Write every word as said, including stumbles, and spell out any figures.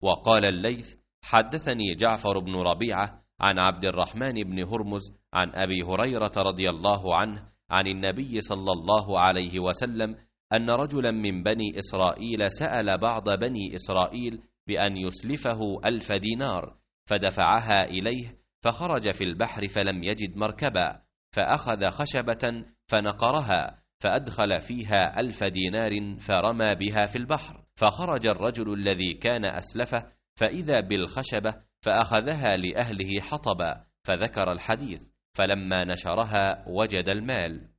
وقال الليث: حدثني جعفر بن ربيعة عن عبد الرحمن بن هرمز عن أبي هريرة رضي الله عنه عن النبي صلى الله عليه وسلم أن رجلا من بني إسرائيل سأل بعض بني إسرائيل بأن يسلفه ألف دينار، فدفعها إليه، فخرج في البحر فلم يجد مركبا، فأخذ خشبة فنقرها فأدخل فيها ألف دينار فرمى بها في البحر، فخرج الرجل الذي كان أسلفه فإذا بالخشبة فأخذها لأهله حطبا، فذكر الحديث، فلما نشرها وجد المال.